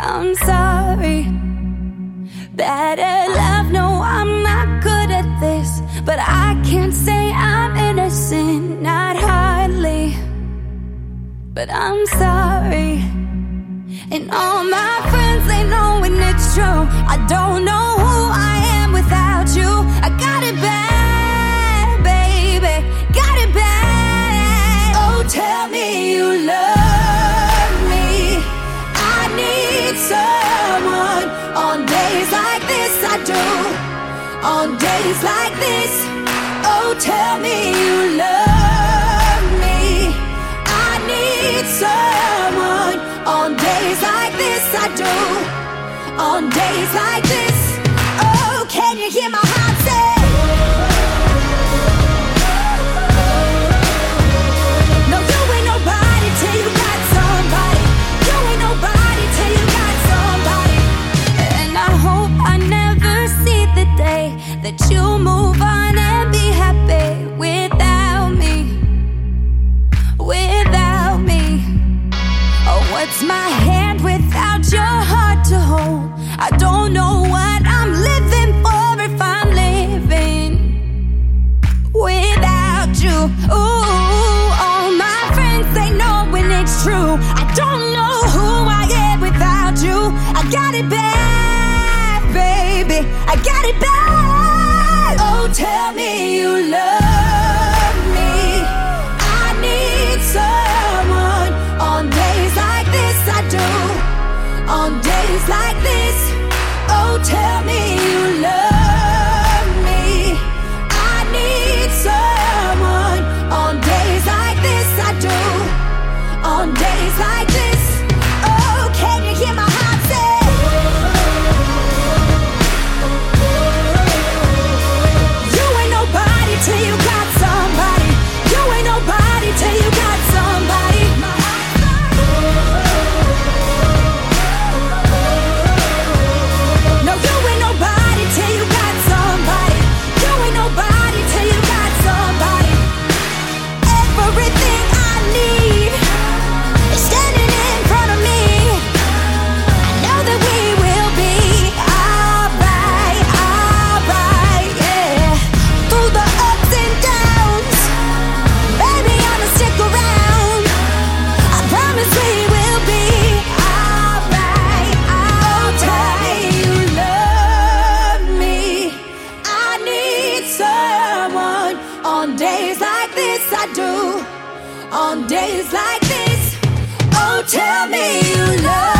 I'm sorry. Bad at love, no, I'm not good at this. But I can't say I'm innocent, not hardly. But I'm sorry. And all my friends, they know when it's true. I don't know who I am without you. I got it bad, baby, got it bad. Oh, tell me you love me. I need someone. On days like this I do. On days like this. Oh, tell me you love me. I need someone. On days like this I do. On days like this. Oh, can you hear my heart say? No, you ain't nobody till you got somebody. You ain't nobody till you got somebody. And I hope I never see the day that you move on and be happy without me. Without me. Oh, what's my hand without your heart to hold? I don't know what I'm living for if I'm living without you. Ooh, all my friends, they know when it's true. I don't know who I am without you. I got it bad, baby, I got it bad. Oh, tell me you love me. I need someone. On days like this I do. On days like this. Oh, tell me you love me. I need someone. On days like this I do. On days like this. Oh, can you hear my heart say? You ain't nobody till you got somebody. You ain't nobody till you got somebody. No, you ain't nobody till you got somebody. You ain't nobody till you got somebody. Everything I need is standing in front of me. I know that we will be alright, yeah. Through the ups and downs, baby, I'ma stick around. I promise we will be alright. Oh, tell me you love me. I need someone. On days like this I do. On days like this. Oh, tell me you love me.